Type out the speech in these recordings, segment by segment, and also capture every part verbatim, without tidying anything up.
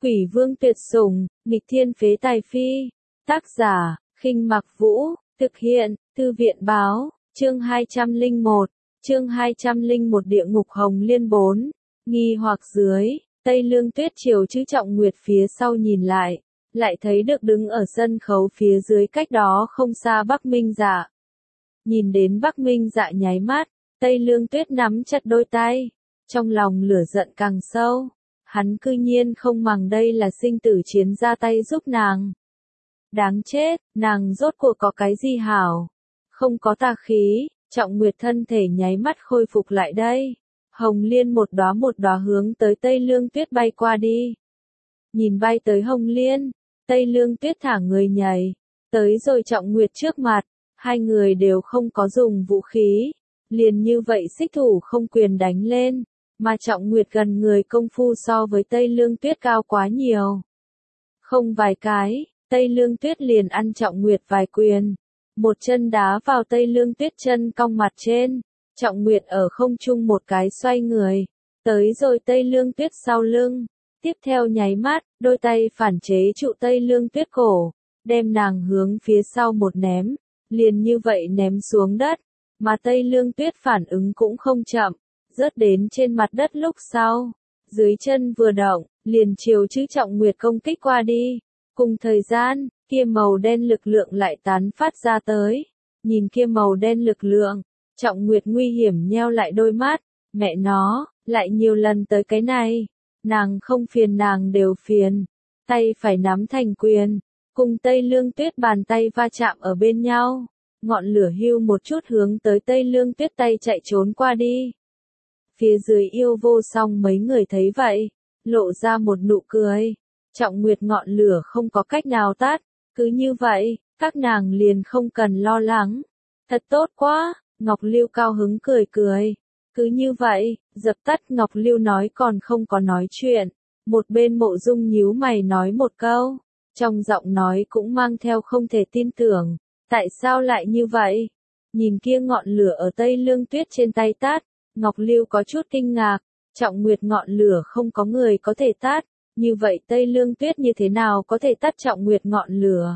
Quỷ vương tuyệt sủng, nghịch thiên phế tài phi. Tác giả, Khinh Mặc Vũ, thực hiện, Thư viện báo, chương hai trăm lẻ một, chương hai trăm lẻ một Địa ngục Hồng Liên bốn, nghi hoặc dưới, Tây Lương Tuyết chiều chữ Trọng Nguyệt phía sau nhìn lại, lại thấy được đứng ở sân khấu phía dưới cách đó không xa Bắc Minh Dạ. Nhìn đến Bắc Minh Dạ nháy mắt, Tây Lương Tuyết nắm chặt đôi tay, trong lòng lửa giận càng sâu. Hắn cư nhiên không màng đây là sinh tử chiến ra tay giúp nàng. Đáng chết, nàng rốt cuộc có cái gì hảo? Không có tà khí, Trọng Nguyệt thân thể nháy mắt khôi phục lại đây. Hồng Liên một đóa một đóa hướng tới Tây Lương Tuyết bay qua đi. Nhìn bay tới Hồng Liên, Tây Lương Tuyết thả người nhảy, tới rồi Trọng Nguyệt trước mặt, hai người đều không có dùng vũ khí, liền như vậy xích thủ không quyền đánh lên. Mà Trọng Nguyệt gần người công phu so với Tây Lương Tuyết cao quá nhiều. Không vài cái, Tây Lương Tuyết liền ăn Trọng Nguyệt vài quyền. Một chân đá vào Tây Lương Tuyết chân cong mặt trên. Trọng Nguyệt ở không trung một cái xoay người. Tới rồi Tây Lương Tuyết sau lưng. Tiếp theo nháy mắt, đôi tay phản chế trụ Tây Lương Tuyết cổ. Đem nàng hướng phía sau một ném. Liền như vậy ném xuống đất. Mà Tây Lương Tuyết phản ứng cũng không chậm. Rớt đến trên mặt đất lúc sau, dưới chân vừa động, liền chiều chữ Trọng Nguyệt công kích qua đi. Cùng thời gian, kia màu đen lực lượng lại tán phát ra tới. Nhìn kia màu đen lực lượng, Trọng Nguyệt nguy hiểm nheo lại đôi mắt, mẹ nó, lại nhiều lần tới cái này. Nàng không phiền nàng đều phiền, tay phải nắm thành quyền, cùng Tây Lương Tuyết bàn tay va chạm ở bên nhau. Ngọn lửa hưu một chút hướng tới Tây Lương Tuyết tay chạy trốn qua đi. Phía dưới yêu vô song mấy người thấy vậy, lộ ra một nụ cười. Trọng Nguyệt ngọn lửa không có cách nào tắt, cứ như vậy, các nàng liền không cần lo lắng. Thật tốt quá, Ngọc Lưu cao hứng cười cười. Cứ như vậy, dập tắt Ngọc Lưu nói còn không có nói chuyện. Một bên Mộ Dung nhíu mày nói một câu, trong giọng nói cũng mang theo không thể tin tưởng. Tại sao lại như vậy? Nhìn kia ngọn lửa ở Tây Lương Tuyết trên tay tắt. Ngọc Lưu có chút kinh ngạc, Trọng Nguyệt ngọn lửa không có người có thể tắt, như vậy Tây Lương Tuyết như thế nào có thể tắt Trọng Nguyệt ngọn lửa?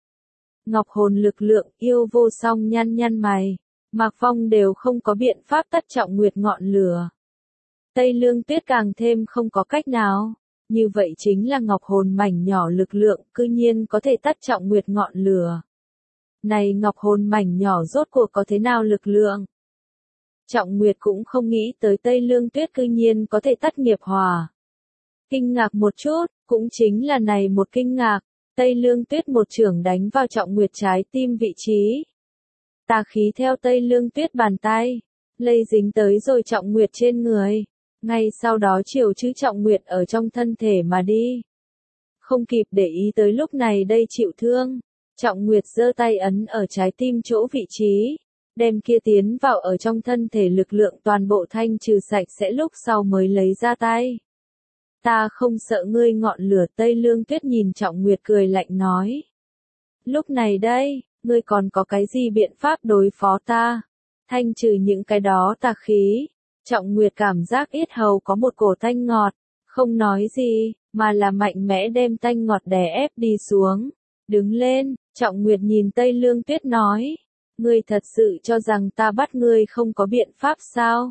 Ngọc hồn lực lượng yêu vô song nhăn nhăn mày, Mạc Phong đều không có biện pháp tắt Trọng Nguyệt ngọn lửa. Tây Lương Tuyết càng thêm không có cách nào, như vậy chính là Ngọc hồn mảnh nhỏ lực lượng cư nhiên có thể tắt Trọng Nguyệt ngọn lửa. Này Ngọc hồn mảnh nhỏ rốt cuộc có thế nào lực lượng? Trọng Nguyệt cũng không nghĩ tới Tây Lương Tuyết cư nhiên có thể tắt nghiệp hỏa. Kinh ngạc một chút, cũng chính là này một kinh ngạc, Tây Lương Tuyết một chưởng đánh vào Trọng Nguyệt trái tim vị trí. Tà khí theo Tây Lương Tuyết bàn tay, lây dính tới rồi Trọng Nguyệt trên người, ngay sau đó chiều chữ Trọng Nguyệt ở trong thân thể mà đi. Không kịp để ý tới lúc này đây chịu thương, Trọng Nguyệt giơ tay ấn ở trái tim chỗ vị trí. Đem kia tiến vào ở trong thân thể lực lượng toàn bộ thanh trừ sạch sẽ lúc sau mới lấy ra tay. Ta không sợ ngươi ngọn lửa. Tây Lương Tuyết nhìn Trọng Nguyệt cười lạnh nói. Lúc này đây, ngươi còn có cái gì biện pháp đối phó ta? Thanh trừ những cái đó tà khí. Trọng Nguyệt cảm giác yết hầu có một cổ tanh ngọt, không nói gì, mà là mạnh mẽ đem tanh ngọt đè ép đi xuống. Đứng lên, Trọng Nguyệt nhìn Tây Lương Tuyết nói. Ngươi thật sự cho rằng ta bắt ngươi không có biện pháp sao?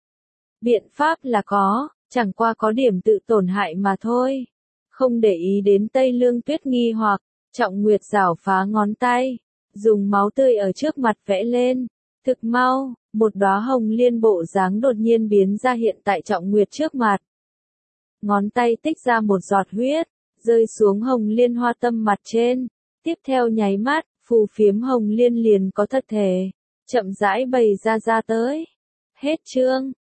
Biện pháp là có, chẳng qua có điểm tự tổn hại mà thôi. Không để ý đến Tây Lương Tuyết nghi hoặc, Trọng Nguyệt giảo phá ngón tay, dùng máu tươi ở trước mặt vẽ lên. Thực mau, một đóa hồng liên bộ dáng đột nhiên biến ra hiện tại Trọng Nguyệt trước mặt. Ngón tay tích ra một giọt huyết, rơi xuống hồng liên hoa tâm mặt trên. Tiếp theo nháy mắt, phù phiếm hồng liên liền có thật thể, chậm rãi bày ra ra tới. Hết chương.